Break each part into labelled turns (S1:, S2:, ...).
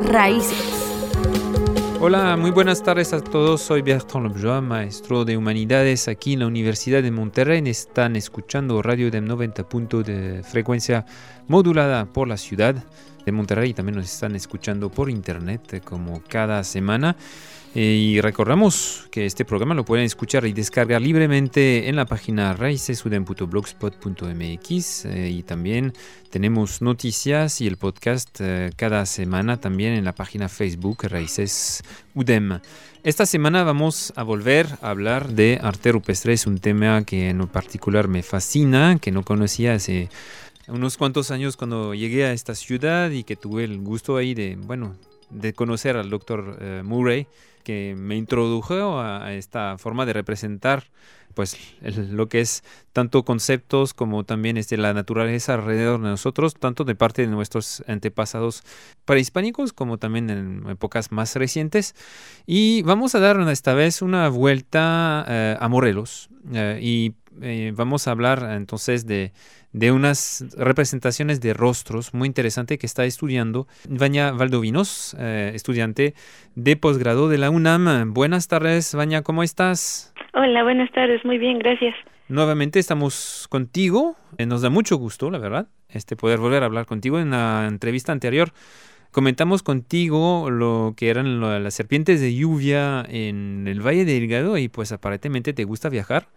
S1: Raíces.
S2: Hola, muy buenas tardes a todos. Soy Bertrand Lobjoa, maestro de Humanidades aquí en la Universidad de Monterrey. Están escuchando Radio DEM 90 de frecuencia modulada por la ciudad de Monterrey y también nos están escuchando por internet como cada semana. Y recordamos que este programa lo pueden escuchar y descargar libremente en la página raicesudem.blogspot.mx y también tenemos noticias y el podcast cada semana también en la página Facebook Raíces UDEM. Esta semana vamos a volver a hablar de arte rupestre. Es un tema que en lo particular me fascina, que no conocía hace unos cuantos años cuando llegué a esta ciudad y que tuve el gusto ahí de conocer al doctor Murray, que me introdujo a esta forma de representar pues lo que es tanto conceptos como también la naturaleza alrededor de nosotros, tanto de parte de nuestros antepasados prehispánicos como también en épocas más recientes. Y vamos a dar esta vez una vuelta a Morelos y vamos a hablar entonces de unas representaciones de rostros muy interesante que está estudiando Vania Valdovinos, estudiante de posgrado de la UNAM. Buenas tardes, Vania, ¿cómo estás?
S3: Hola, buenas tardes, muy bien, gracias.
S2: Nuevamente estamos contigo, nos da mucho gusto, la verdad, poder volver a hablar contigo. En la entrevista anterior comentamos contigo lo que eran las serpientes de lluvia en el Valle de Delgado y pues aparentemente te gusta viajar.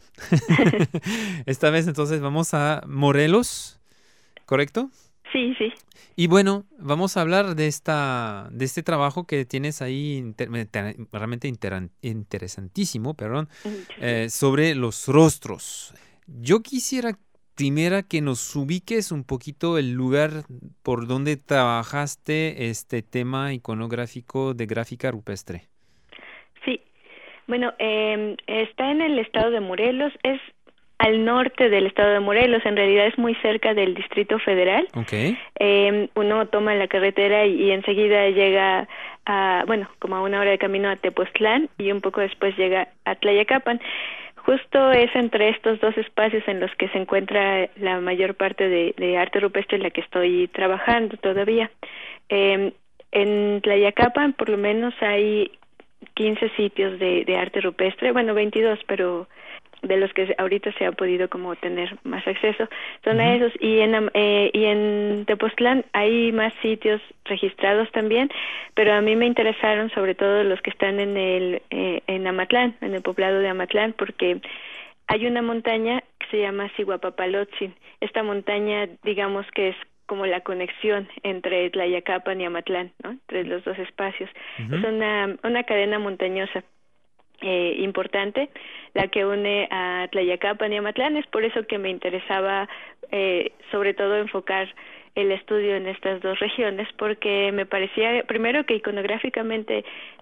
S2: Esta vez entonces vamos a Morelos, ¿correcto?
S3: Sí, sí.
S2: Y bueno, vamos a hablar de este trabajo que tienes ahí realmente interesantísimo, sobre los rostros. Yo quisiera primera que nos ubiques un poquito el lugar por donde trabajaste este tema iconográfico de gráfica rupestre.
S3: Sí, bueno, está en el estado de Morelos, es al norte del estado de Morelos, en realidad es muy cerca del Distrito Federal.
S2: Okay.
S3: Uno toma la carretera y enseguida llega como a una hora de camino a Tepoztlán y un poco después llega a Tlayacapan. Justo es entre estos dos espacios en los que se encuentra la mayor parte de arte rupestre en la que estoy trabajando todavía. En Tlayacapan por lo menos hay 15 sitios de arte rupestre, 22, pero de los que ahorita se ha podido como tener más acceso son a esos, y en Tepoztlán hay más sitios registrados también, pero a mí me interesaron sobre todo los que están en Amatlán, en el poblado de Amatlán, porque hay una montaña que se llama Siguapapalotzin. Esta montaña, digamos que es como la conexión entre Tlayacapan y Amatlán, ¿no? Entre los dos espacios. Es una cadena montañosa importante, la que une a Tlayacapan y Amatlán. Es por eso que me interesaba sobre todo enfocar el estudio en estas dos regiones, porque me parecía primero que iconográficamente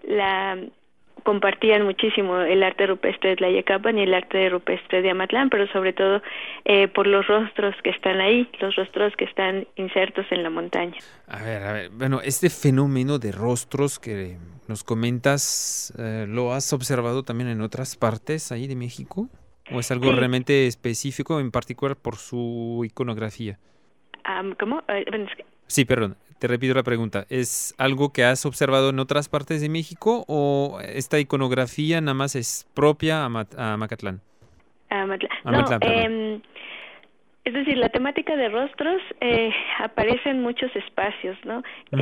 S3: compartían muchísimo el arte rupestre de Tlayacapan y el arte rupestre de Amatlán, pero sobre todo por los rostros que están ahí, los rostros que están insertos en la montaña.
S2: A ver, bueno, este fenómeno de rostros que nos comentas, ¿lo has observado también en otras partes ahí de México? ¿O es algo realmente específico, en particular por su iconografía?
S3: ¿Cómo?
S2: Sí, perdón, te repito la pregunta. ¿Es algo que has observado en otras partes de México o esta iconografía nada más es propia a Macatlán?
S3: Amatlán, es decir, la temática de rostros aparece en muchos espacios, ¿no?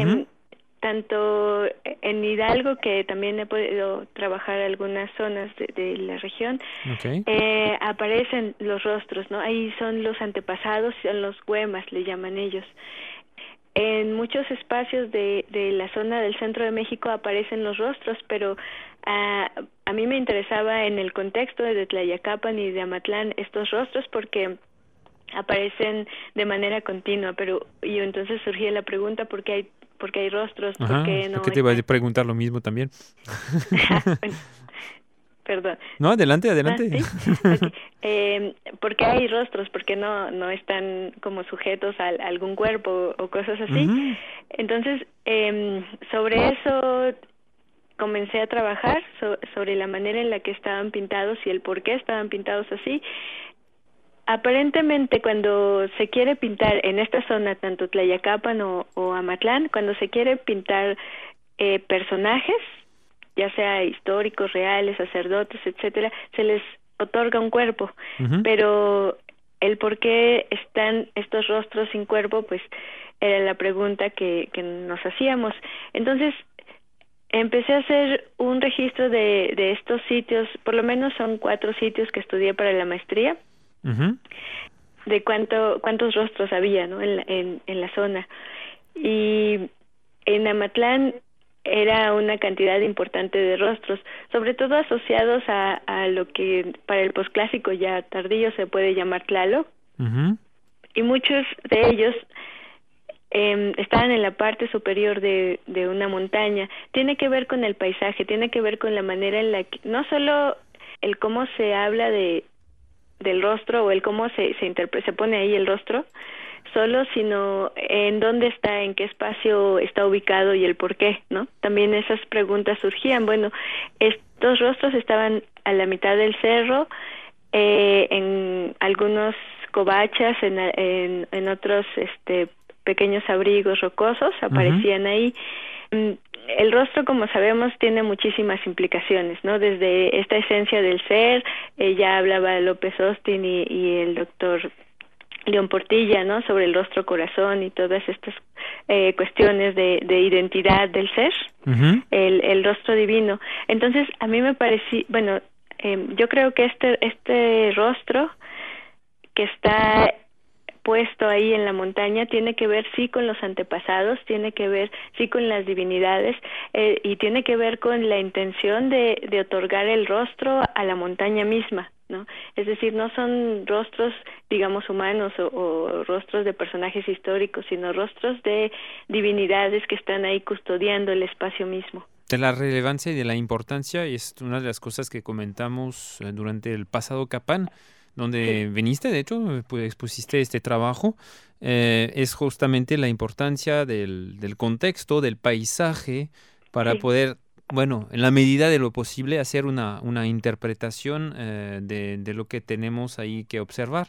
S3: Tanto en Hidalgo, que también he podido trabajar algunas zonas de la región, aparecen los rostros, ¿no? Ahí son los antepasados, son los huemas, le llaman ellos. En muchos espacios de la zona del centro de México aparecen los rostros, pero a mí me interesaba en el contexto de Tlayacapan y de Amatlán estos rostros porque aparecen de manera continua, y entonces surgía la pregunta ¿por qué hay rostros? ¿Por qué no?
S2: ¿Por qué te vas a preguntar lo mismo también?
S3: Bueno, perdón.
S2: No, adelante.
S3: ¿Sí? Okay. ¿Por qué hay rostros? ¿Por qué no están como sujetos a algún cuerpo o cosas así? Entonces, sobre eso comencé a trabajar, sobre la manera en la que estaban pintados y el por qué estaban pintados así. Aparentemente, cuando se quiere pintar en esta zona, tanto Tlayacapan o Amatlán, cuando se quiere pintar personajes, ya sea históricos, reales, sacerdotes, etcétera, se les otorga un cuerpo, pero el por qué están estos rostros sin cuerpo, pues era la pregunta que nos hacíamos. Entonces empecé a hacer un registro de estos sitios, por lo menos son 4 sitios que estudié para la maestría, de cuántos rostros había, ¿no? en la zona. Y en Amatlán era una cantidad importante de rostros, sobre todo asociados a lo que para el posclásico ya tardío se puede llamar Tlaloc, y muchos de ellos estaban en la parte superior de una montaña. Tiene que ver con el paisaje, tiene que ver con la manera en la que, no solo el cómo se habla del rostro o el cómo se pone ahí el rostro, solo, sino en dónde está, en qué espacio está ubicado y el por qué, ¿no? También esas preguntas surgían. Bueno, estos rostros estaban a la mitad del cerro, en algunos covachas, en otros pequeños abrigos rocosos aparecían ahí. El rostro, como sabemos, tiene muchísimas implicaciones, ¿no? Desde esta esencia del ser, ya hablaba López Austin y el doctor León Portilla, ¿no? Sobre el rostro corazón y todas estas cuestiones de identidad del ser, el rostro divino. Entonces, a mí me parecía, bueno, yo creo que este rostro que está puesto ahí en la montaña tiene que ver sí con los antepasados, tiene que ver sí con las divinidades, y tiene que ver con la intención de otorgar el rostro a la montaña misma, ¿no? Es decir, no son rostros, digamos, humanos o rostros de personajes históricos, sino rostros de divinidades que están ahí custodiando el espacio mismo.
S2: De la relevancia y de la importancia es una de las cosas que comentamos durante el pasado Capán, donde viniste, de hecho, pues expusiste este trabajo, es justamente la importancia del contexto, del paisaje, para poder, bueno, en la medida de lo posible, hacer una interpretación de lo que tenemos ahí que observar.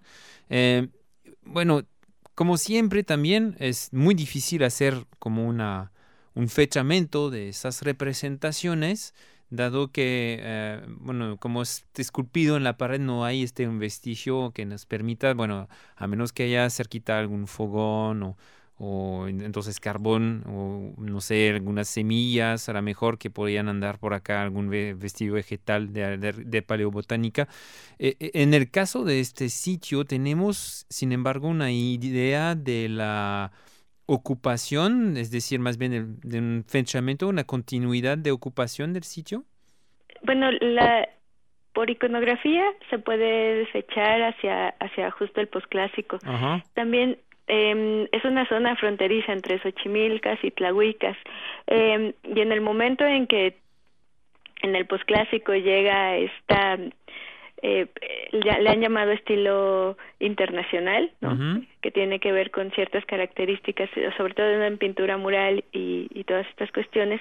S2: Bueno, como siempre también es muy difícil hacer como un fechamento de esas representaciones, dado que, bueno, como es esculpido en la pared, no hay un vestigio que nos permita, bueno, a menos que haya cerquita algún fogón o entonces carbón o, no sé, algunas semillas, a lo mejor que podrían andar por acá, algún vestigio vegetal de paleobotánica. En el caso de este sitio tenemos, sin embargo, una idea de la ocupación, es decir, más bien de un fechamiento, una continuidad de ocupación del sitio.
S3: Bueno, por iconografía se puede fechar hacia justo el posclásico. También es una zona fronteriza entre Xochimilcas y Tlahuicas, y en el momento en que en el posclásico llega esta le han llamado estilo internacional, ¿no? Que tiene que ver con ciertas características, sobre todo en pintura mural y todas estas cuestiones.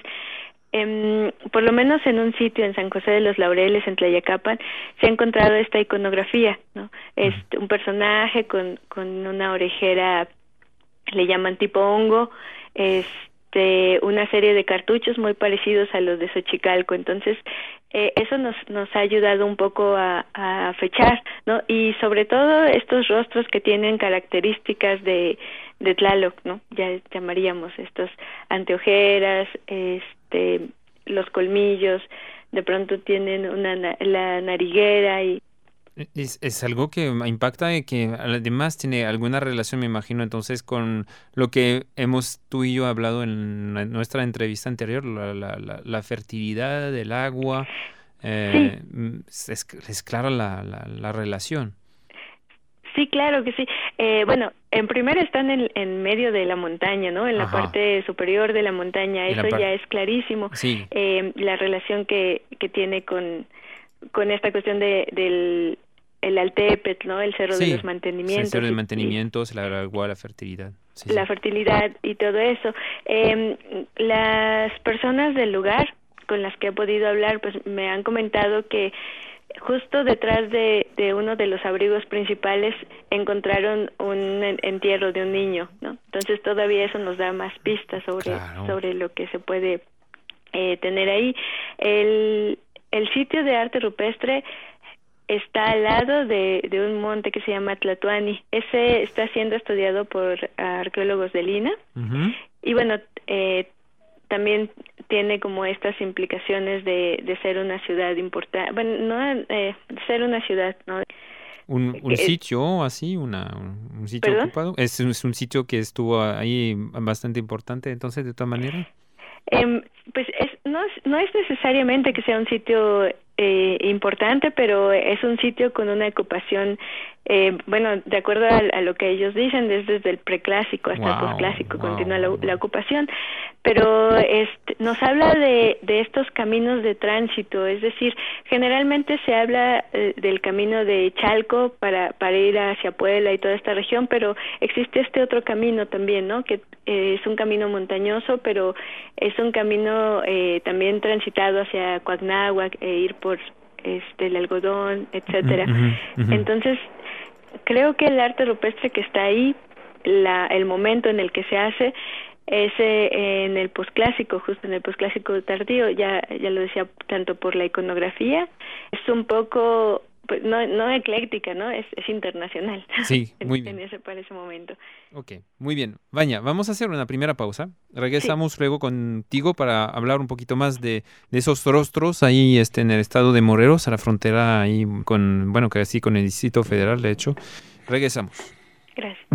S3: Por lo menos en un sitio en San José de los Laureles, en Tlayacapan, se ha encontrado esta iconografía, ¿no? Es un personaje con una orejera, le llaman tipo hongo, una serie de cartuchos muy parecidos a los de Xochicalco. Entonces, eso nos ha ayudado un poco a fechar, ¿no? Y sobre todo estos rostros que tienen características de Tlaloc, ¿no? Ya llamaríamos estos anteojeras, los colmillos, de pronto tienen la nariguera y
S2: es algo que impacta y que además tiene alguna relación, me imagino, entonces con lo que hemos tú y yo hablado en nuestra entrevista anterior, la fertilidad del agua. Es clara la relación.
S3: Sí, claro que sí. Bueno, en primera están en medio de la montaña, ¿no? En la parte superior de la montaña. Eso ya es clarísimo.
S2: Sí.
S3: La relación que tiene con esta cuestión del Altépetl, ¿no? El cerro de los mantenimientos.
S2: El cerro de mantenimientos, la agua, la fertilidad.
S3: La fertilidad y todo eso. Las personas del lugar con las que he podido hablar, pues me han comentado que justo detrás de uno de los abrigos principales encontraron un entierro de un niño, ¿no? Entonces todavía eso nos da más pistas sobre lo que se puede tener ahí. El sitio de arte rupestre está al lado de un monte que se llama Tlatoani. Ese está siendo estudiado por arqueólogos de Lina.
S2: Ujú.
S3: Y bueno, también tiene como estas implicaciones de ser una ciudad importante, bueno, no de ser una ciudad, ¿no?
S2: Un sitio así, un sitio
S3: ¿Perdón?
S2: ocupado. Es un sitio que estuvo ahí bastante importante, entonces, de todas maneras.
S3: Pues no es necesariamente que sea un sitio importante, pero es un sitio con una ocupación, bueno, de acuerdo a lo que ellos dicen, desde el preclásico hasta el posclásico continúa la ocupación, pero nos habla de estos caminos de tránsito, es decir, generalmente se habla del camino de Chalco para ir hacia Puebla y toda esta región, pero existe este otro camino también, ¿no? Que es un camino montañoso, pero es un camino también transitado hacia Coagnáhuac, ir por el algodón, etcétera. Entonces, creo que el arte rupestre que está ahí, el momento en el que se hace, es en el posclásico, justo en el posclásico tardío, ya lo decía, tanto por la iconografía, es un poco, pues, no ecléctica, ¿no? Es internacional.
S2: Sí, muy bien.
S3: Para ese momento.
S2: Ok, muy bien. Vania, vamos a hacer una primera pausa. Regresamos luego contigo para hablar un poquito más de esos rostros ahí en el estado de Morelos, a la frontera ahí con, bueno, que así con el Distrito Federal, de hecho. Regresamos.
S3: Gracias.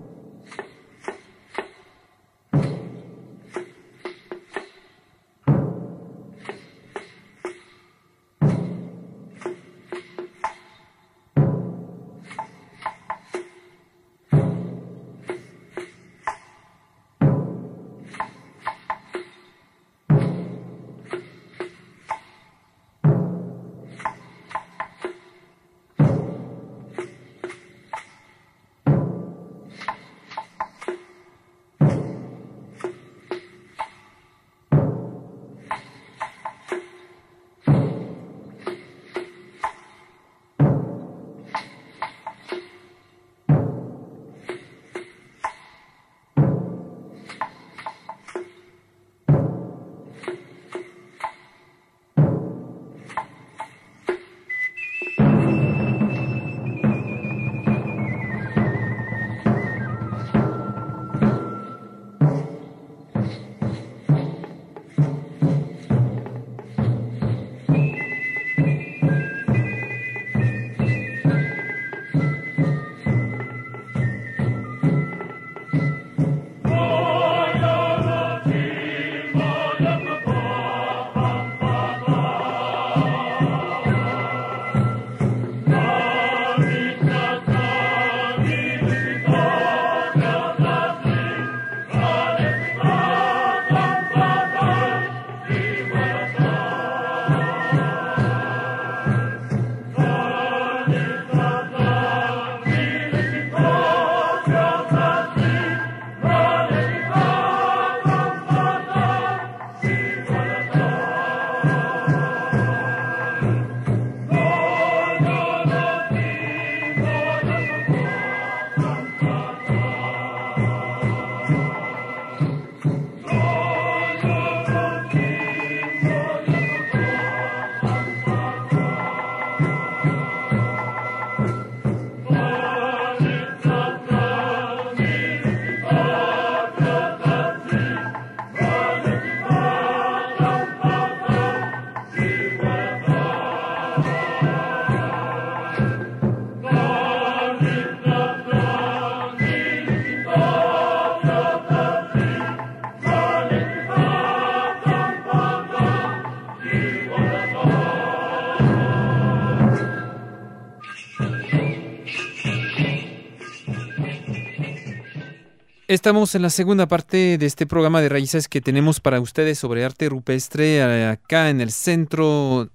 S2: Estamos en la segunda parte de este programa de Raíces que tenemos para ustedes sobre arte rupestre acá en el centro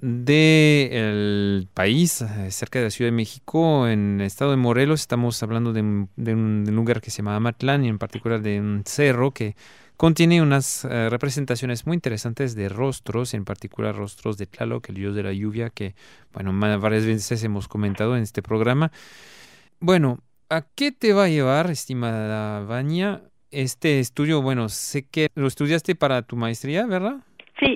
S2: del país, cerca de la Ciudad de México, en el estado de Morelos. Estamos hablando de un lugar que se llama Amatlán y en particular de un cerro que contiene unas representaciones muy interesantes de rostros, en particular rostros de Tlaloc, el dios de la lluvia, que bueno, varias veces hemos comentado en este programa. Bueno, ¿a qué te va a llevar, estimada Vania, este estudio? Bueno, sé que lo estudiaste para tu maestría, ¿verdad?
S3: Sí,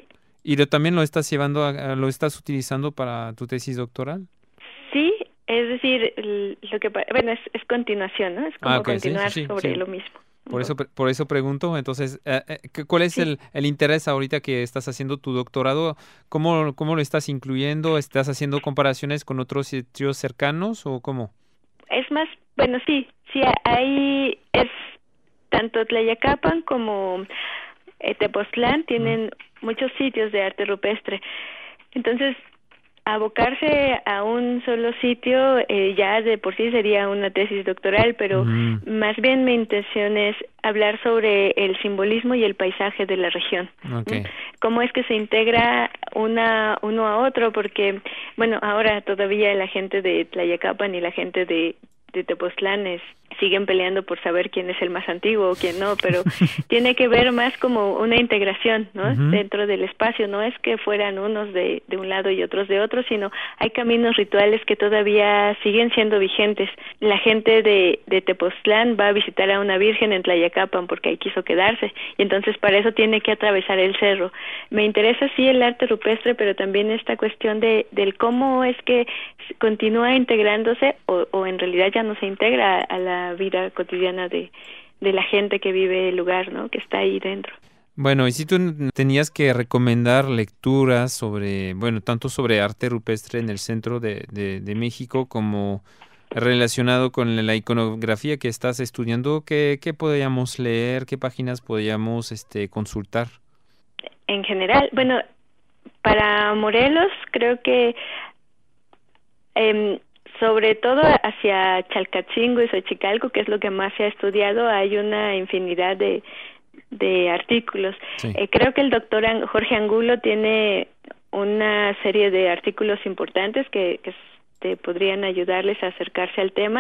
S2: ¿Y también lo estás lo estás utilizando para tu tesis doctoral?
S3: Sí, es decir, bueno, es continuación, ¿no? Es como
S2: Ok, sí,
S3: continuar
S2: sí, sí,
S3: sobre
S2: sí.
S3: lo mismo.
S2: Por eso pregunto, entonces, ¿cuál es
S3: Sí,
S2: el interés ahorita que estás haciendo tu doctorado? ¿Cómo lo estás incluyendo? ¿Estás haciendo comparaciones con otros sitios cercanos o cómo?
S3: es más, bueno, sí, ahí es tanto Tlayacapan como Tepoztlán
S2: Mm,
S3: tienen muchos sitios de arte rupestre. Entonces, abocarse a un solo sitio ya de por sí sería una tesis doctoral, pero
S2: mm,
S3: más bien mi intención es hablar sobre el simbolismo y el paisaje de la región.
S2: ok.
S3: ¿M? Cómo es que se integra uno a otro, porque, bueno, ahora todavía la gente de Tlayacapan y la gente de Tepoztlán siguen peleando por saber quién es el más antiguo o quién no, pero tiene que ver más como una integración, ¿no?
S2: Ujú,
S3: Dentro del espacio, no es que fueran unos de un lado y otros de otro, sino hay caminos rituales que todavía siguen siendo vigentes. La gente de Tepoztlán va a visitar a una virgen en Tlayacapan porque ahí quiso quedarse, y entonces para eso tiene que atravesar el cerro. Me interesa sí el arte rupestre, pero también esta cuestión del cómo es que continúa integrándose o en realidad ya no se integra a la vida cotidiana de la gente que vive el lugar, ¿no? Que está ahí dentro.
S2: bueno, y si tú tenías que recomendar lecturas sobre, bueno, tanto sobre arte rupestre en el centro de México como relacionado con la iconografía que estás estudiando, ¿qué podríamos leer? ¿Qué páginas podríamos consultar?
S3: En general, bueno, para Morelos creo que eh, sobre todo hacia Chalcatzingo y Xochicalco, que es lo que más se ha estudiado, hay una infinidad de artículos.
S2: Sí.
S3: Creo que el doctor Jorge Angulo tiene una serie de artículos importantes que podrían ayudarles a acercarse al tema.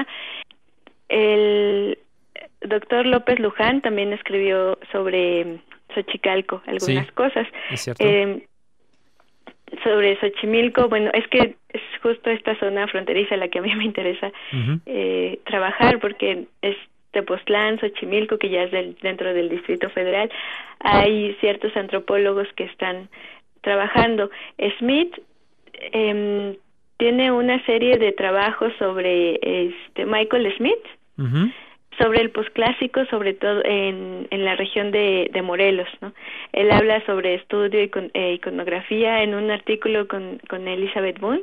S3: El doctor López Luján también escribió sobre Xochicalco algunas
S2: Sí,
S3: cosas.
S2: es cierto.
S3: Eh, Sobre Xochimilco, bueno, es que es justo esta zona fronteriza la que a mí me interesa
S2: Ujú,
S3: trabajar, porque es Tepoztlán, Xochimilco, que ya es dentro del Distrito Federal. Hay ciertos antropólogos que están trabajando. Smith tiene una serie de trabajos sobre Michael Smith,
S2: ujú.
S3: sobre el posclásico, sobre todo en la región de Morelos, ¿no? Él habla sobre estudio y iconografía en un artículo con Elizabeth Boone,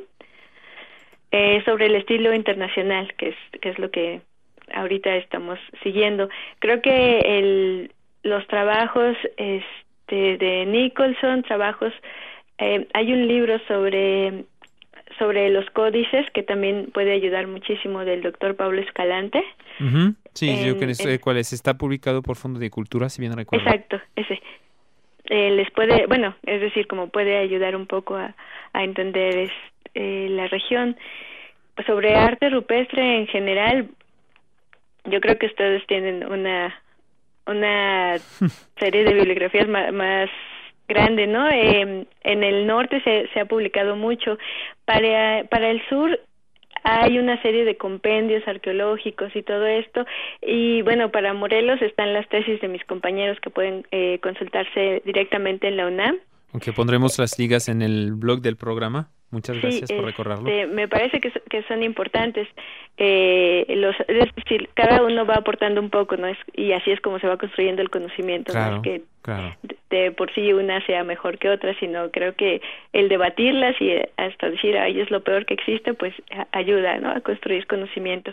S3: sobre el estilo internacional, que es lo que ahorita estamos siguiendo. Creo que los trabajos de Nicholson, hay un libro sobre los códices que también puede ayudar muchísimo, del doctor Pablo Escalante.
S2: Ujú. Sí, yo que
S3: En
S2: sé cuál es. Está publicado por Fondo de Cultura, si bien recuerdo.
S3: Exacto, ese. Les puede, bueno, es decir, como puede ayudar un poco a entender la región. Sobre arte rupestre en general, yo creo que ustedes tienen una serie de bibliografías más grande, ¿no? En el norte se ha publicado mucho. Para el sur hay una serie de compendios arqueológicos y todo esto, y bueno, para Morelos están las tesis de mis compañeros que pueden consultarse directamente en la UNAM.
S2: Aunque pondremos las ligas en el blog del programa. Muchas
S3: Sí,
S2: gracias por recordarlo.
S3: me parece que son importantes. Es decir, cada uno va aportando un poco, ¿no? Y así es como se va construyendo el conocimiento. No es
S2: Claro,
S3: que
S2: claro.
S3: de por sí una sea mejor que otra, sino creo que el debatirlas y hasta decir, ay, es lo peor que existe, pues ayuda, ¿no? A construir conocimiento.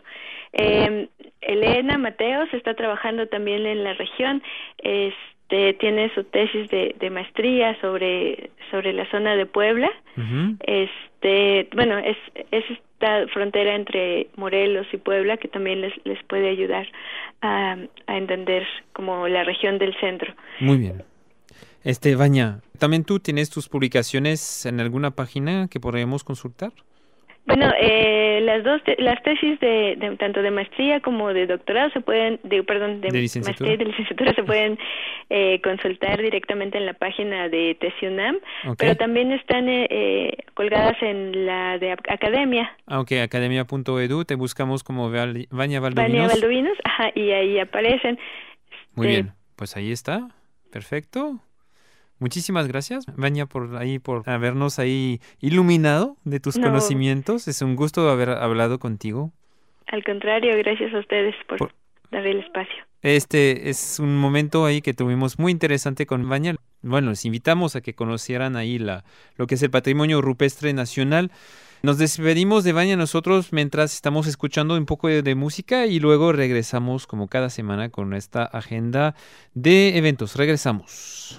S3: Elena Mateos está trabajando también en la región. Tiene su tesis de maestría sobre la zona de Puebla.
S2: Ujú.
S3: Bueno, es esta frontera entre Morelos y Puebla que también les puede ayudar a entender como la región del centro.
S2: Muy bien. Vania, ¿también tú tienes tus publicaciones en alguna página que podríamos consultar?
S3: Bueno, las tesis de tanto de maestría como de doctorado
S2: ¿De
S3: de maestría y
S2: licenciatura?
S3: de licenciatura se pueden consultar directamente en la página de TESIUNAM,
S2: Ok.
S3: pero también están colgadas en la de academia.
S2: Ah, ok, academia.edu, te buscamos como Vania
S3: Vania
S2: Valdovinos.
S3: Valdovinos, ajá, y ahí aparecen.
S2: Muy bien, pues ahí está. Perfecto. Muchísimas gracias, Vania, por habernos ahí iluminado de tus conocimientos. Es un gusto haber hablado contigo.
S3: Al contrario, gracias a ustedes por dar el espacio.
S2: Este es un momento ahí que tuvimos muy interesante con Vania. Bueno, les invitamos a que conocieran ahí lo que es el patrimonio rupestre nacional. Nos despedimos de Vania nosotros mientras estamos escuchando un poco de música y luego regresamos como cada semana con esta agenda de eventos. Regresamos.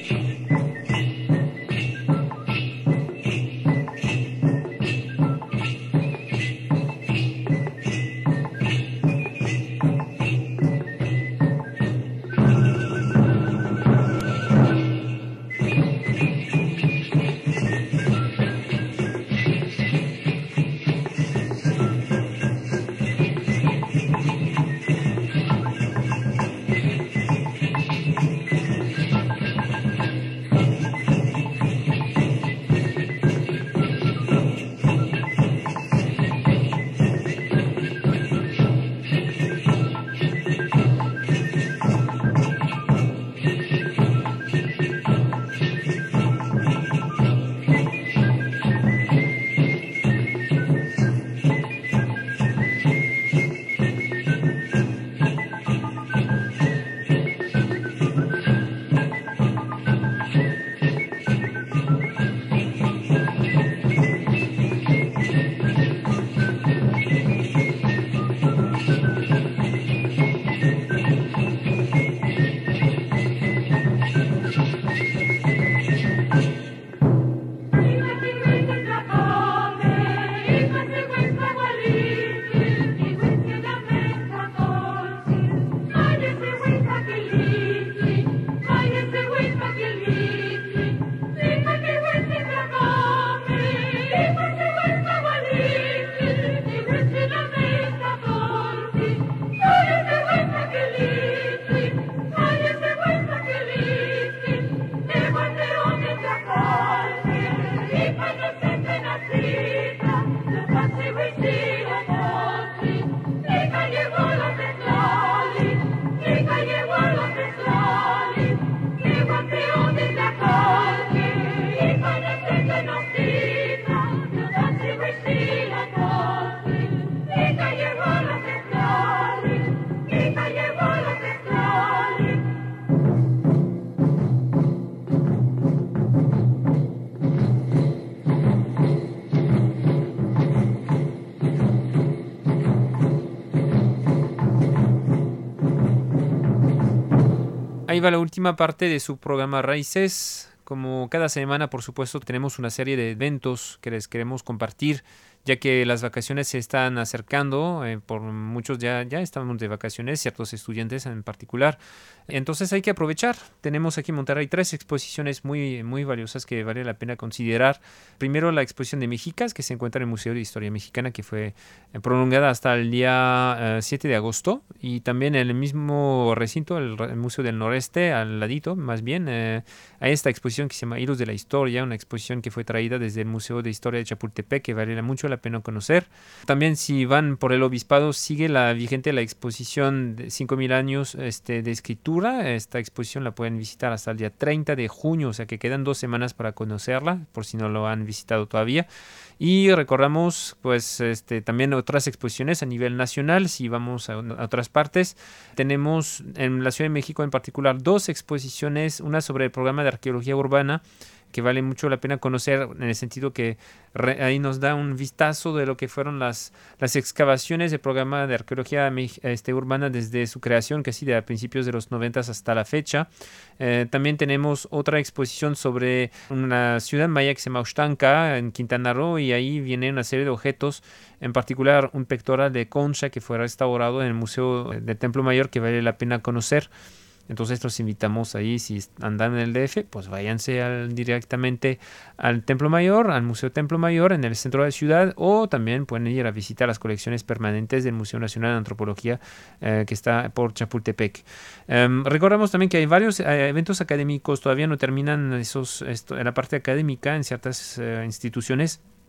S2: Ahí va la última parte de su programa Raíces. Como cada semana, por supuesto, tenemos una serie de eventos que les queremos compartir, ya que las vacaciones se están acercando, por muchos ya estamos de vacaciones, ciertos estudiantes en particular. Entonces hay que aprovechar. Tenemos aquí en Monterrey 3 exposiciones muy, muy valiosas que vale la pena considerar. Primero, la exposición de Mexicas, que se encuentra en el Museo de Historia Mexicana, que fue prolongada hasta el día 7 de agosto. Y también en el mismo recinto, el Museo del Noreste, al ladito, más bien, hay esta exposición que se llama Hilos de la Historia, una exposición que fue traída desde el Museo de Historia de Chapultepec, que vale mucho la pena conocer. También, si van por el obispado, sigue vigente la exposición de 5,000 años de escritura. Esta exposición la pueden visitar hasta el día 30 de junio, o sea que quedan 2 semanas para conocerla, por si no lo han visitado todavía. Y recordamos pues también otras exposiciones a nivel nacional. Si vamos a otras partes, tenemos en la Ciudad de México en particular 2 exposiciones, una sobre el programa de arqueología urbana, que vale mucho la pena conocer en el sentido que ahí nos da un vistazo de lo que fueron las excavaciones del programa de arqueología urbana desde su creación, casi de a principios de los 90 hasta la fecha. También tenemos otra exposición sobre una ciudad maya que se llama Oxtanca, en Quintana Roo, y ahí viene una serie de objetos, en particular un pectoral de concha que fue restaurado en el Museo del Templo Mayor, que vale la pena conocer. Entonces los invitamos ahí, si andan en el DF, pues váyanse directamente al Templo Mayor, al Museo Templo Mayor en el centro de la ciudad, o también pueden ir a visitar las colecciones permanentes del Museo Nacional de Antropología que está por Chapultepec. Recordamos también que hay varios eventos académicos, todavía no terminan en la parte académica en ciertas instituciones,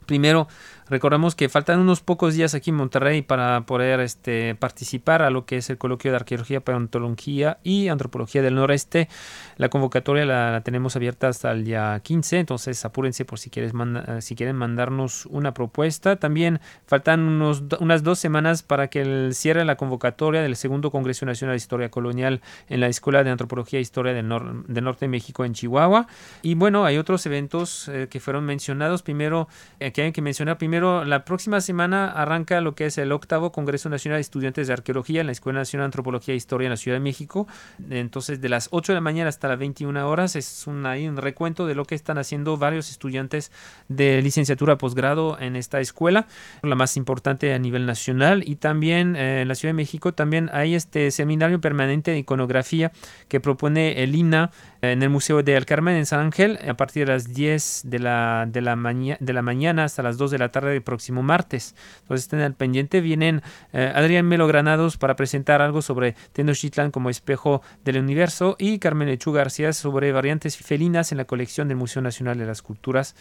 S2: Primero, recordamos que faltan unos pocos días aquí en Monterrey para poder participar a lo que es el coloquio de arqueología, paleontología y antropología del noreste. La convocatoria la tenemos abierta hasta el día 15, entonces apúrense por si quieren mandarnos una propuesta. También faltan unas 2 semanas para que cierre la convocatoria del segundo Congreso Nacional de Historia Colonial en la Escuela de Antropología e Historia del Norte de México en Chihuahua. Y bueno, hay otros eventos que fueron mencionados. Primero, que hay que mencionar primero, la próxima semana arranca lo que es el 8º Congreso Nacional de Estudiantes de Arqueología en la Escuela Nacional de Antropología e Historia en la Ciudad de México. Entonces, de las 8 de la mañana hasta las 21 horas es un recuento de lo que están haciendo varios estudiantes de licenciatura posgrado en esta escuela, la más importante a nivel nacional. Y también en la Ciudad de México también hay este seminario permanente de iconografía que propone el INA en el Museo de El Carmen en San Ángel a partir de las 10 de la mañana hasta las 2 de la tarde del próximo martes. Entonces estén al pendiente. Vienen Adrián Melo Granados para presentar algo sobre Tenochtitlan como espejo del universo y Carmen Lechuga García sobre variantes felinas en la colección del Museo Nacional de las Culturas.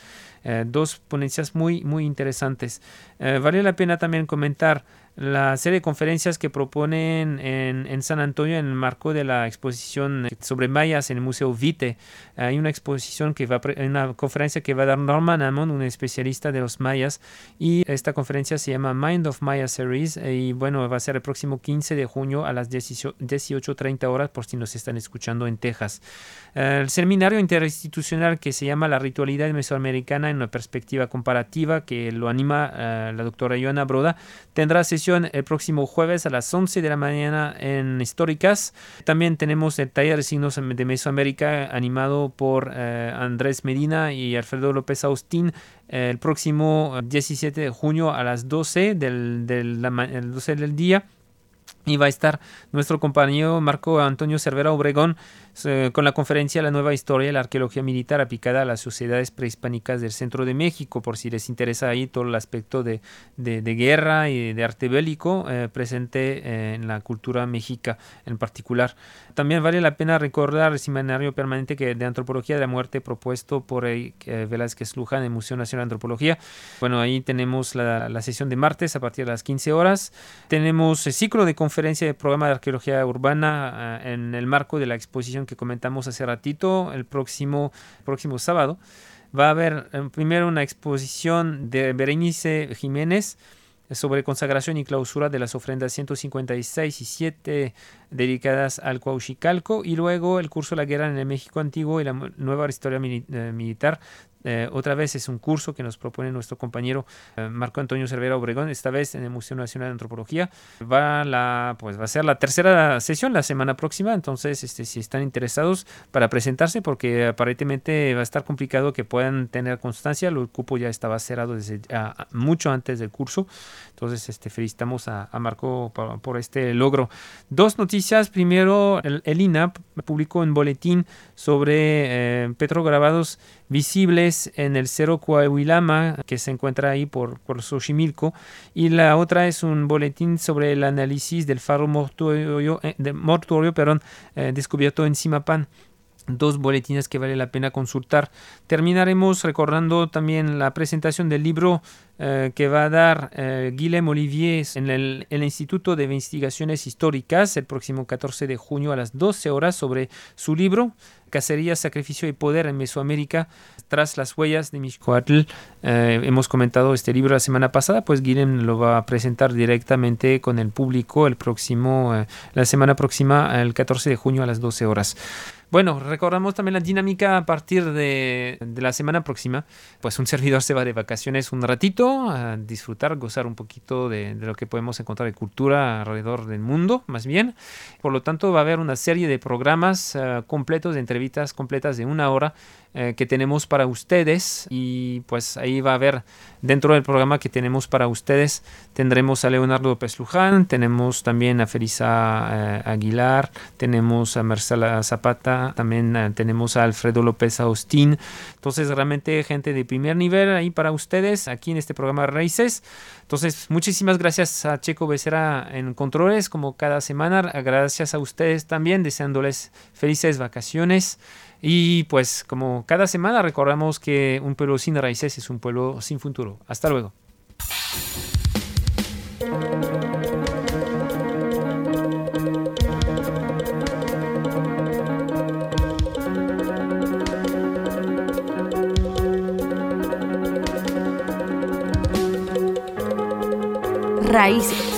S2: 2 ponencias muy, muy interesantes. Vale la pena también comentar la serie de conferencias que proponen en San Antonio en el marco de la exposición sobre mayas en el Museo Vite. Hay una exposición una conferencia que va a dar Norman Hammond, un especialista de los mayas, y esta conferencia se llama Mind of Maya Series y bueno, va a ser el próximo 15 de junio a las 18:30 horas por si nos están escuchando en Texas. El seminario interinstitucional que se llama La Ritualidad Mesoamericana en una perspectiva comparativa, que lo anima la doctora Joana Broda, tendrá sesión el próximo jueves a las 11 de la mañana en Históricas. También tenemos el taller de signos de Mesoamérica animado por Andrés Medina y Alfredo López Austín el próximo 17 de junio a las 12 del día. Y va a estar nuestro compañero Marco Antonio Cervera Obregón con la conferencia La nueva historia de la arqueología militar aplicada a las sociedades prehispánicas del centro de México, por si les interesa ahí todo el aspecto de guerra y de arte bélico presente en la cultura mexica en particular. También vale la pena recordar el seminario permanente de antropología de la muerte propuesto por Velázquez Luján en el Museo Nacional de Antropología. Bueno, ahí tenemos la sesión de martes a partir de las 15 horas. Tenemos el ciclo de conferencia de programa de arqueología urbana en el marco de la exposición que comentamos hace ratito. El próximo sábado va a haber primero una exposición de Berenice Jiménez sobre consagración y clausura de las ofrendas 156 y 7 dedicadas al Cuauhxicalco, y luego el curso La guerra en el México antiguo y la nueva historia militar. Otra vez es un curso que nos propone nuestro compañero Marco Antonio Cervera Obregón, esta vez en el Museo Nacional de Antropología. Va a ser la tercera sesión la semana próxima, entonces si están interesados para presentarse, porque aparentemente va a estar complicado que puedan tener constancia, el cupo ya estaba cerrado desde mucho antes del curso. Entonces felicitamos a Marco por este logro. 2 noticias. Primero, el INA publicó un boletín sobre petrograbados visibles en el Cerro Coahuilama, que se encuentra ahí por Xochimilco, y la otra es un boletín sobre el análisis del faro mortuorio descubierto en Zimapán. 2 boletines que vale la pena consultar. Terminaremos recordando también la presentación del libro que va a dar Guillaume Olivier en el Instituto de Investigaciones Históricas el próximo 14 de junio a las 12 horas sobre su libro Cacería, Sacrificio y Poder en Mesoamérica tras las huellas de Mixcoatl. Hemos comentado este libro la semana pasada, pues Guillaume lo va a presentar directamente con el público la semana próxima, el 14 de junio a las 12 horas. Bueno, recordamos también la dinámica a partir de la semana próxima. Pues un servidor se va de vacaciones un ratito a disfrutar, gozar un poquito de lo que podemos encontrar de cultura alrededor del mundo, más bien. Por lo tanto, va a haber una serie de programas completos, de entrevistas completas de 1 hora que tenemos para ustedes, y pues ahí va a haber, dentro del programa que tenemos para ustedes, tendremos a Leonardo López Luján, tenemos también a Felisa Aguilar, tenemos a Marcela Zapata, también tenemos a Alfredo López Austín. Entonces realmente gente de primer nivel ahí para ustedes aquí en este programa Raíces. Entonces, muchísimas gracias a Checo Becerra en Controles, como cada semana. Gracias a ustedes también, deseándoles felices vacaciones. Y pues, como cada semana, recordamos que un pueblo sin raíces es un pueblo sin futuro. Hasta luego.
S1: Raíces.